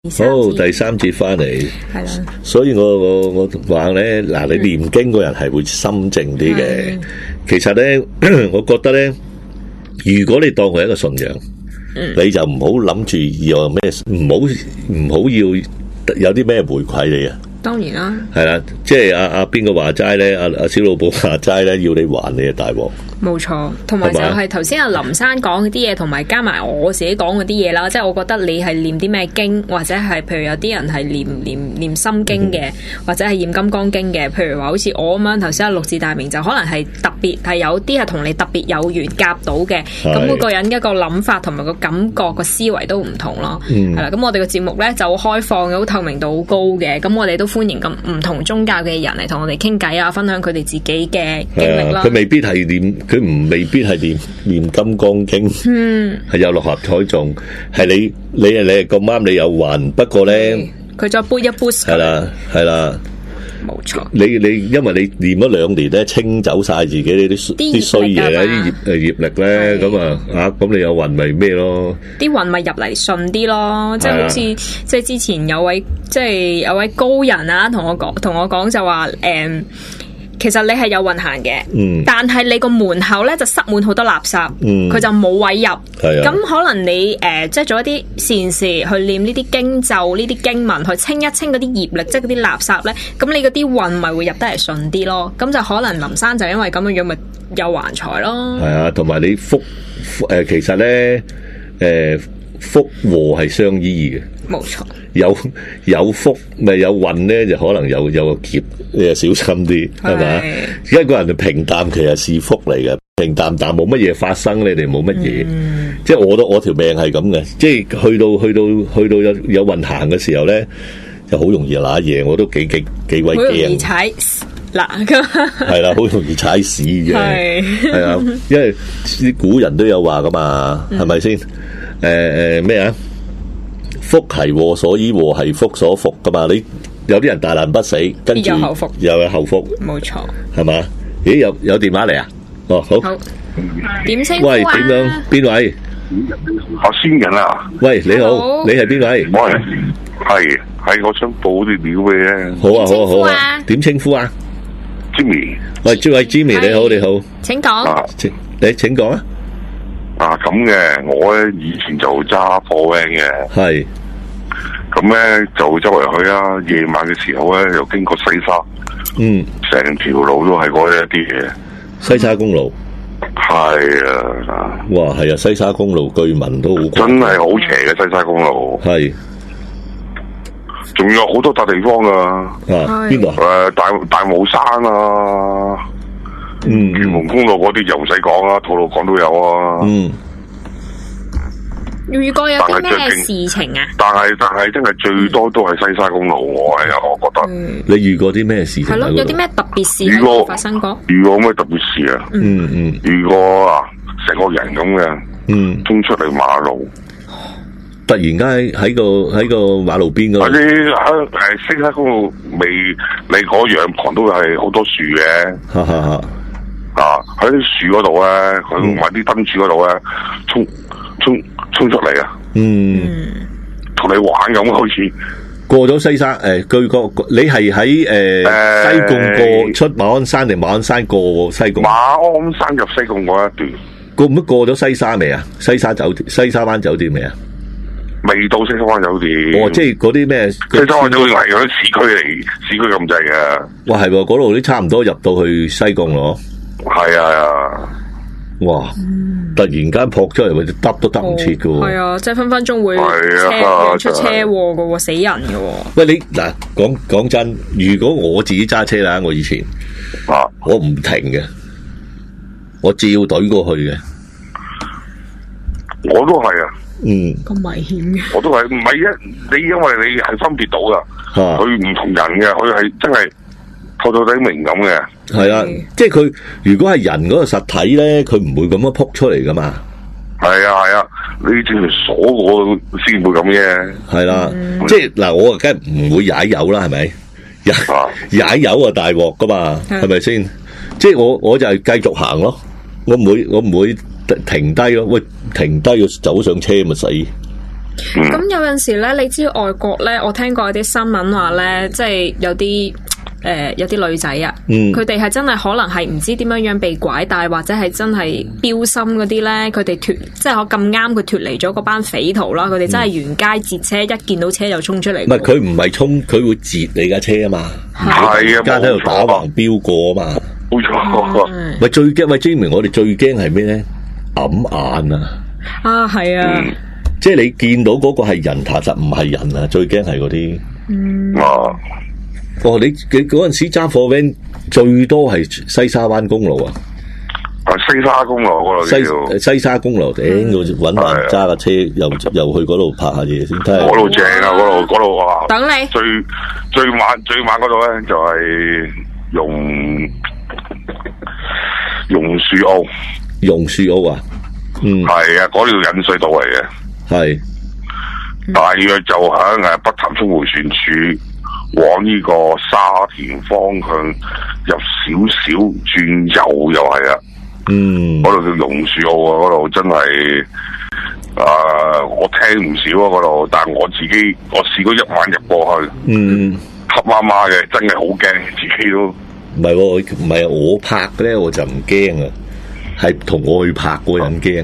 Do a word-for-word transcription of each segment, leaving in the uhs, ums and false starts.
好，第三節翻嚟， 係啦， 所以我我我話咧，嗱，你念經個人係會心靜啲嘅。其實咧，我覺得咧，如果你當佢一個信仰，嗯、你就唔好諗住要咩，唔好唔好要有啲咩回饋你啊。 當然啦， 係啦，即係阿阿邊個話齋咧，阿阿小老寶話齋咧，要你還你啊大鑊。 冇錯，同埋就係頭先阿林生講嗰啲嘢，同埋加埋我自己講嗰啲嘢啦。即係我覺得你係念啲咩經，或者係譬如有啲人係念念念心經嘅，或者係念金剛經嘅。譬如話好似我咁樣，頭先阿六字大明就可能係特別係有啲係同你特別有緣夾到嘅。咁每個人一個諗法同埋個感覺個思維都唔同咯。係啦、嗯，咁我哋個節目咧就開放嘅，好透明度好高嘅。咁我哋都歡迎咁唔同宗教嘅人嚟同我哋傾偈啊，分享佢哋自己嘅經歷啦。 佢未必係念。佢唔未必係念念金剛經，嗯，係有六合彩中，係你你你係咁啱你有運，不過咧， 佢再杯一杯， 係啦係啦， 冇錯。 你你因為你念咗兩年咧，清走晒自己呢啲啲衰嘢咧，啲業誒業力咧，咁啊啊咁你有運咪咩咯？啲運咪入嚟順啲咯，即係好似即係之前有位即係有位高人啊，同我講同我講就話誒。其實你係有運行嘅，嗯、但係你個門口咧就塞滿好多垃圾，佢、嗯、就冇位入。咁、啊、可能你誒、呃，即係做一啲善事，去念呢啲經咒、呢啲經文，去清一清嗰啲業力，即係嗰啲垃圾咧。咁你嗰啲運咪會入得嚟順啲咯。咁就可能林生就因為咁樣樣，咪有橫財咯。係啊，同埋你福誒、呃，其實咧誒。呃福禍係相依嘅， 冇錯。 有有福咪有運咧，就可能有有個劫，你就小心啲，係咪？一個人就平淡，其實是福嚟嘅。平淡但冇乜嘢發生，你哋冇乜嘢。嗯、即係我都我條命係咁嘅，即係去到去到去到有有運行嘅時候咧，就好容易揦嘢，我都幾幾幾鬼驚。好容易踩嗱， 係啦，好容易踩屎嘅，係啊，因為啲古人都有話噶嘛，係咪先？誒誒咩啊？福係禍所依，禍係福所伏噶嘛？你有啲人大難不死，跟住又有後福， 冇錯， 係嘛？咦，有有電話嚟啊？哦，好， 好點稱呼啊？ 喂，點樣？邊位？ 阿仙人啊？ 喂，你好，你係邊位？ 我係係係，我想報啲料嘅咧。 好啊，好啊，好啊。點稱呼啊 ？Jimmy， 喂，諸位 Jimmy，你好，你好， 請講。 請你請講啊。 啊咁嘅，我咧以前就揸貨 van 嘅，係咁咧就周圍去啊。夜晚嘅時候咧，又經過西沙，嗯，成條路都係嗰一啲嘢。 西沙公路係啊， 哇，係啊，西沙公路居民都好真係好邪嘅西沙公路，係，仲有好多笪地方噶，啊，邊度？誒，大大帽山啊。嗯，屯門公路嗰啲又唔使講啦，吐露港都有啊。嗯， 遇過有啲咩事情啊？ 但係但係真係最多都係西沙公路，我係啊，我覺得。 嗯、 你遇過啲咩事情？ 係咯，有啲咩特別事喺度發生過？ 遇過咩特別事啊？嗯嗯，遇過啊，成個人咁嘅，嗯，衝出嚟馬路， 突然間喺個喺個馬路邊嗰度。 嗰啲喺誒西沙公路未，你嗰兩旁都係好多樹嘅。哈哈哈。啊！喺啲樹嗰度咧，佢埋啲燈柱嗰度咧，衝衝衝出嚟啊！嗯，同你玩咁好似過咗西沙誒，據個你係喺誒西貢過出馬鞍山定馬鞍山過西貢？ 馬鞍山入西貢嗰一段， 過唔過過咗西沙未啊？西沙酒店、西沙灣酒店未啊？ 未到西沙灣酒店。 哦，即係嗰啲咩？西沙灣酒店係嗰啲市區嚟，市區咁滯嘅。 哇，係喎，嗰度都差唔多入到去西貢咯。 係啊！ 哇！嗯、突然間撲出嚟，或者揼都揼唔切噶喎。 係啊，即係分分鐘會車、啊、出車禍噶喎，死人噶喎。 喂，你嗱講講真，如果我自己揸車啦，我以前啊，我唔停嘅，我照懟過去嘅。 我都係啊。 嗯。 咁危險嘅。 我都係，唔係一你，因為你係分別到噶，佢唔、啊、同人嘅，佢係真係透到底明咁嘅。 係啊，即係佢如果係人嗰個實體咧，佢唔會咁樣撲出嚟噶嘛。 係啊係啊，你正係鎖我先會咁嘅。係啦， 即係嗱，我梗係唔會踩油啦，係咪？踩踩油啊大鑊噶嘛，係咪先？即係我我就係繼續行咯，我唔會我唔會停低咯。喂，停低要走上車咪死。 咁、嗯、有陣時咧，你知外國咧，我聽過有啲新聞話咧，即係有啲。誒、呃，有啲女仔啊，佢哋係真係可能係唔知點樣樣被拐帶，或者係真係標心嗰啲咧，佢哋脫，即係我咁啱佢脫離咗嗰班匪徒啦，佢哋真係沿街截車，一見到車就衝出嚟。唔係佢唔係衝，佢會截你架車啊嘛，係啊，間喺度打橫飆過啊嘛，冇錯。咪最驚，喂 Jimmy，我哋最驚係咩咧？揞眼啊！啊，係啊，嗯、即係你見到嗰個係人，其實唔係人啊，最驚係嗰啲。嗯。啊。哦，你你嗰陣時揸貨 van 最多係西沙灣公路啊？啊，西沙公路嗰度西西沙公路頂，我搵埋揸架車又又去嗰度拍下嘢先。嗰度正啊，嗰度嗰度啊！等你最最晚最晚嗰度咧就係榕榕樹澳，榕樹澳啊，嗯，係啊，嗰條引水道嚟嘅，係大約就喺誒北潭涌迴旋處。往呢個沙田方向入少少轉右又係啊，嗯，嗰度叫榕樹澳啊，嗰度真係啊、呃，我聽唔少啊嗰度，但係我自己我試過一晚入過去，嗯，黑麻麻嘅，真係好驚，自己都唔係喎，唔係我拍嘅咧，我就唔驚啊，係同我去拍嗰人驚。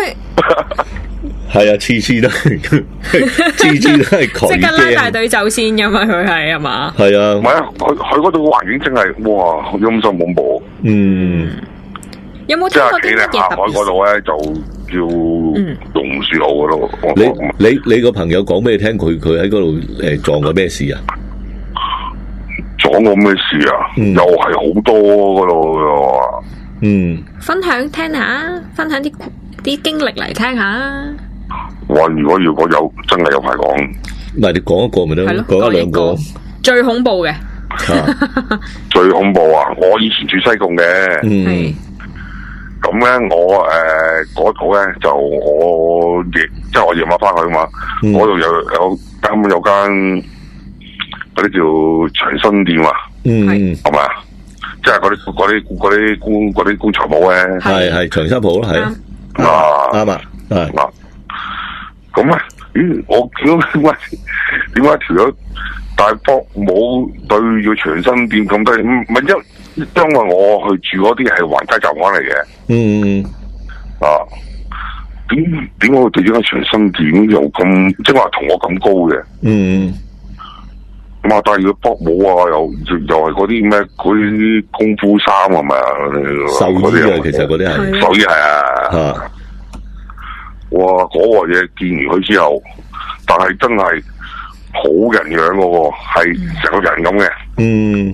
係啊，次次都係，次次都係佢驚。即刻拉大隊走先噶嘛，佢係係嘛？係啊，唔係啊，佢佢嗰度嘅環境真係哇，陰森恐怖。嗯，有冇聽過啲乜嘢特別？即係企喺下海嗰度咧，就叫榕樹澳嗰度。你你你個朋友講俾你聽，佢佢喺嗰度誒撞過咩事啊？撞過咩事啊？嗯、又係好多嗰度嘅。嗯，分享聽下，分享啲啲經歷嚟聽下。哇！如果要講有真係有排講，唔係你講一個咪得，講一兩個最恐怖嘅。最恐怖啊！我以前住西貢嘅，嗯，咁咧我誒嗰度咧就我夜即係我夜晚翻去啊嘛，嗰度有有間有間嗰啲叫長生店啊，嗯，係咪啊？即係嗰啲嗰啲嗰啲棺嗰啲棺材鋪咧，係係長生鋪咯，係啊，啱啊，係。咁啊？咦！我見到點解點解條友大波冇對住長生店咁低？唔係因因為我去住嗰啲係橫街雜巷嚟嘅。嗯啊，點點解對住間長生店又咁即係話同我咁高嘅？嗯，咁啊，但係如果波冇啊，又又係嗰啲咩嗰啲功夫衫係咪啊？壽衣啊，其實嗰啲係壽衣係啊。啊哇！嗰、那個嘢見完佢之後，但係真係好人樣嘅喎，係成個人咁嘅。嗯。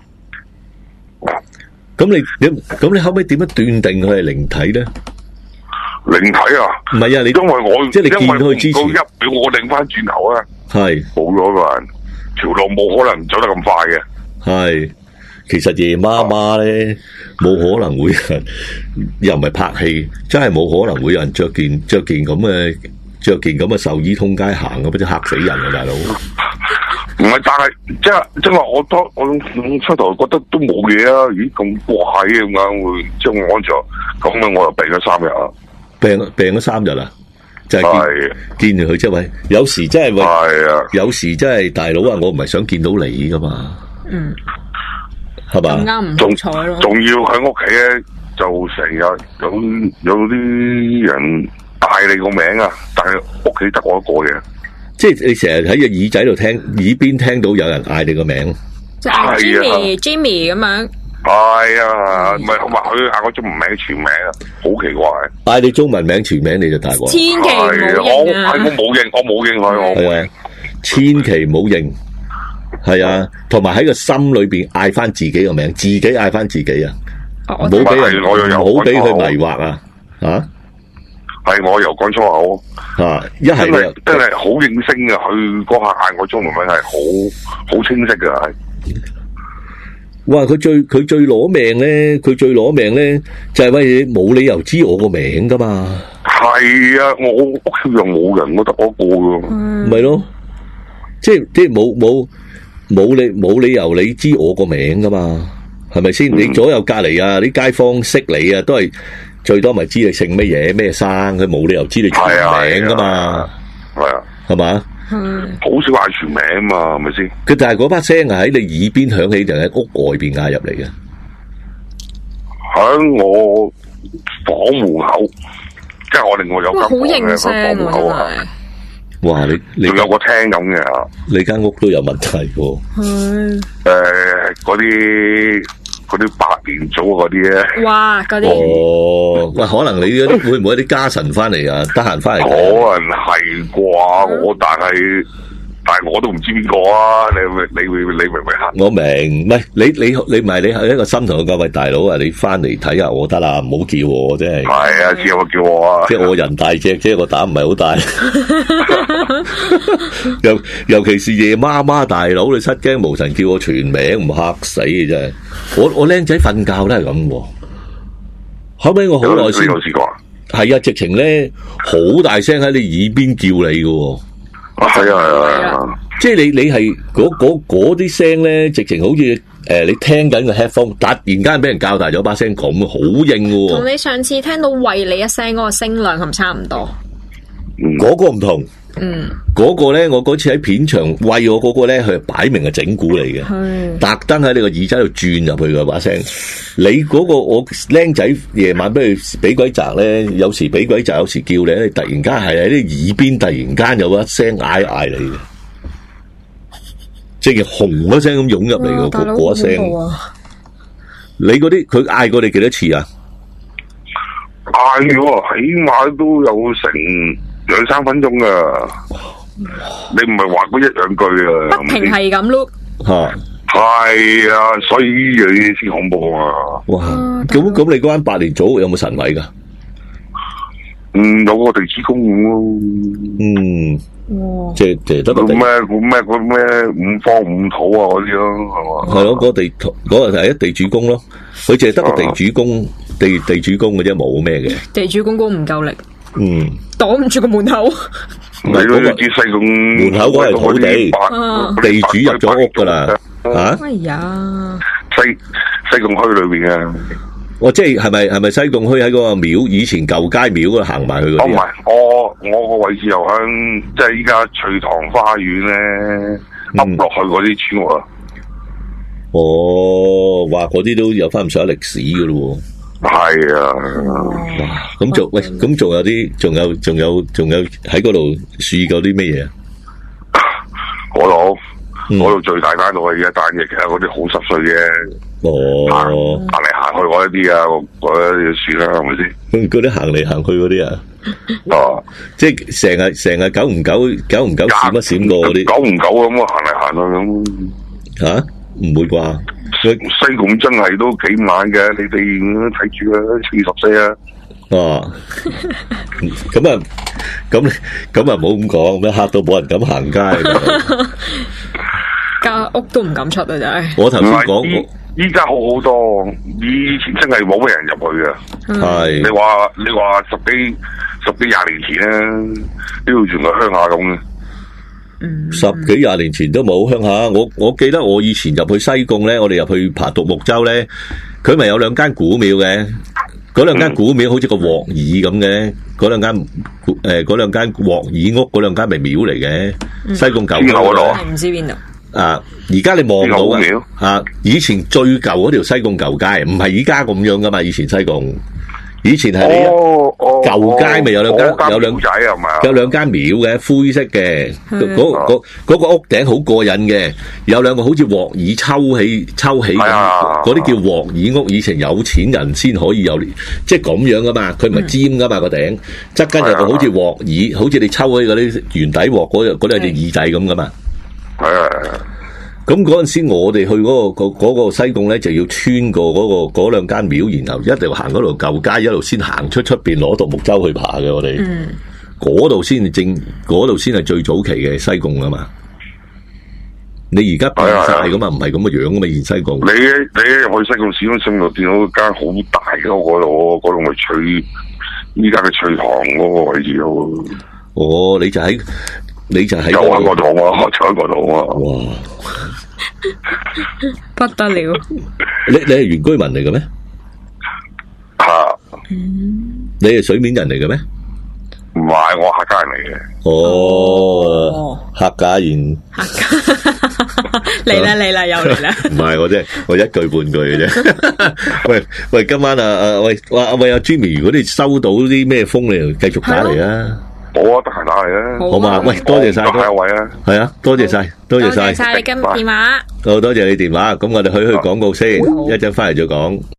咁你你咁你後尾點樣斷定佢係靈體咧？靈體啊？唔係啊，你因為我即係你見到佢之前，一秒我擰翻轉頭啊，係冇咗個人，條路冇可能走得咁快嘅。係。其實夜媽媽咧，冇可能會有人又唔係拍戲，真係冇可能會有人着件着件咁嘅着件咁嘅壽衣通街行嘅，不知嚇死人啊！大佬，唔係，但係即係即係話，我當我出頭覺得都冇嘢啊！咦，咁怪嘅咁樣會即係我安咗，咁樣我又病咗三日啊！病病咗三日啊！就係見見住佢即係喂，有時真係喂，啊、有時真係大佬啊！我唔係想見到你噶嘛，嗯。係嘛？仲仲要喺屋企咧，就成日有有啲人嗌你個名啊！但係屋企得我一個嘅，即係你成日喺個耳仔度聽，耳邊聽到有人嗌你個名，即係 Jimmy Jimmy 咁樣。係啊，唔係同埋佢嗌我中文名全名啊，好奇怪！嗌你中文名全名你就大鑊，千祈唔好認啊！我冇認，我冇認佢，我係啊，千祈唔好認。係啊，同埋喺個心裏邊嗌翻自己個名，自己嗌翻自己啊！唔好俾人，唔好俾佢迷惑啊！啊，係我又講粗口啊！一係真真係好應聲嘅，佢嗰下嗌我中文名係好好清晰嘅係。哇！佢最佢最攞命咧，佢最攞命咧就係喂，冇理由知我個名噶嘛。係啊，我屋企又冇人，我得我一個噶。唔係咯，即係即係冇冇。冇理冇理由你知我個名噶嘛，係咪先？嗯、你左右隔籬啊，啲街坊識你啊，都係最多咪知你姓乜嘢咩生，佢冇理由知你全名噶嘛。 係啊， 係嘛？ 嗯， 好少嗌全名啊嘛，係咪先？ 佢但係嗰把聲係喺你耳邊響起，定喺屋外邊嗌入嚟嘅？ 喺我房門口，即係我另外有間房嘅房門口啊！ 哇！你你仲有個廳咁嘅， 你間屋都有問題喎。 係誒，嗰啲嗰啲百年組嗰啲咧， 哇！嗰啲哦，喂，可能你嗰啲會唔會有啲家臣翻嚟啊？得閒翻嚟， 可能係啩？我但係。但係我都唔知邊個啊！你你你你明唔明啊？ 我明，唔係你你你唔係你係一個心同嘅各位大佬啊！你翻嚟睇下我得啦，唔好叫我真係。係啊，叫我叫我啊！ 即係我人大隻，即係個膽唔係好大。尤尤其是夜媽媽大佬，你失驚無神叫我全名，唔嚇死嘅真係。我我僆仔瞓覺都係咁。後尾我好耐先有試過。 係啊，直情咧好大聲喺你耳邊叫你嘅。 啊，係啊，係啊， 即係你你係嗰嗰嗰啲聲咧，直情好似誒、呃，你聽緊個 headphone，突然間俾人較大咗把聲咁，好應嘅。 同你上次聽到喂你一聲嗰個聲量係咪差唔多？ 嗰、嗯、個唔同。 嗯， 嗰個咧，我嗰次喺片場喂我嗰個咧，佢係擺明係整蠱嚟嘅，特登喺你個耳仔度轉入去嘅把聲。你嗰個我僆仔夜晚俾佢俾鬼砸咧，有時俾鬼砸，有時叫你咧，突然間係喺啲耳邊突然間有一聲嗌嗌你嘅，即係紅一聲咁湧入嚟嘅嗰嗰一聲。你嗰啲佢嗌過你幾多次啊？ 嗌咗起碼都有成兩三分鐘噶，你唔係話嗰一兩句啊， 不停係咁碌吓， 係啊，所以呢樣嘢先恐怖啊！ 哇，咁咁你嗰間百年組有冇神位噶？ 嗯，有個地主公咁咯， 嗯， 哇， 即係即係得個咩咩嗰咩五方五土啊嗰啲咯，係嘛？ 係咯，嗰地嗰個係一地主公咯，佢淨係得個地主公地地主公嘅啫，冇咩嘅。 地主公公唔夠力。 嗯， 擋唔住個門口。 唔係咯，啲西貢門口嗰係土地，地主入咗屋噶啦。啊？ 哎呀， 西西貢區裏邊啊。 哦，即係係咪係咪西貢區喺嗰個廟以前舊街廟嗰度行埋去嗰啲？ 哦，唔係，我我個位置又響，即係依家翠塘花園咧，凹落去嗰啲村屋啊。 哦，哇，嗰啲都有翻唔少歷史噶咯。 係啊， 哇！咁仲喂，咁仲有啲，仲有仲有仲有喺嗰度試過啲咩嘢啊？ 嗰度嗰度最大間度係一單嘢，其實嗰啲好濕碎嘅。 哦， 行嚟行去嗰一啲啊，嗰啲算啦，係咪先？ 嗰啲行嚟行去嗰啲啊， 哦， 即係成日成日久唔久久唔久閃一閃過嗰啲， 久唔久咁啊行嚟行去咁。 吓？唔會啩？ 西貢真係都幾猛嘅，你哋睇住啊，四十四啊。 哦，咁啊，咁咁啊，唔好咁講，咁嚇到冇人敢行街， 間屋都唔敢出啊！真係。 我頭先講， 依家好好多，以前真係冇乜人入去嘅。 係你話你話十幾十幾廿年前咧，呢度全係鄉下咁嘅。 十幾廿年前都冇鄉下，我我記得我以前入去西貢咧，我哋入去爬獨木舟咧，佢咪有兩間古廟嘅，嗰兩間古廟好似個鑊耳咁嘅，嗰兩間誒嗰兩間鑊耳屋，嗰兩間咪廟嚟嘅，西貢舊嗰度， 唔知邊度啊！而家你望到嘅啊，以前最舊嗰條西貢舊街，唔係而家咁樣噶嘛，以前西貢。以前係你舊街咪有兩間有兩有兩間廟嘅灰色嘅，嗰嗰嗰個屋頂好過癮嘅，有兩個好似鑊耳抽起抽起咁，嗰啲叫鑊耳屋。以前有錢人先可以有，即係咁樣噶嘛，佢唔係尖噶嘛個頂，側跟有個好似鑊耳，好似你抽起嗰啲圓底鑊嗰度嗰度有隻耳仔咁噶嘛。係啊。咁嗰陣時，我哋去嗰、嗰個、嗰個西貢咧，就要穿過嗰、嗰個嗰兩間廟，然後一路行嗰度舊街，一路先行出出邊攞獨木舟去爬嘅。我哋嗰度先正，嗰度先係最早期嘅西貢啊嘛。你而家變晒咁啊，唔係咁嘅樣噶嘛，以前西貢。你你去西貢市中心度見到間好大嘅嗰度，嗰度咪翠依家嘅翠塘嗰個位置咯。哦，你就喺。你就喺就喺嗰度啊，就喺嗰度啊！哇， 不得了！ 你你係原居民嚟嘅咩？ 吓， 你係水面人嚟嘅咩？ 唔係，我客家人嚟嘅。 哦，客家人。 客家嚟啦嚟啦又嚟啦。 唔係我啫，我一句半句嘅啫。喂喂，今晚啊啊喂，哇喂阿 Jimmy，如果你收到啲咩風，你就繼續打嚟啊。 好啊，得閒打嚟啊。 好嘛，喂，多謝晒。 下一位啊。 係啊，多謝晒，多謝晒。 多謝晒你嘅電話。 好，多謝你電話。咁我哋去去廣告先，一陣翻嚟再講。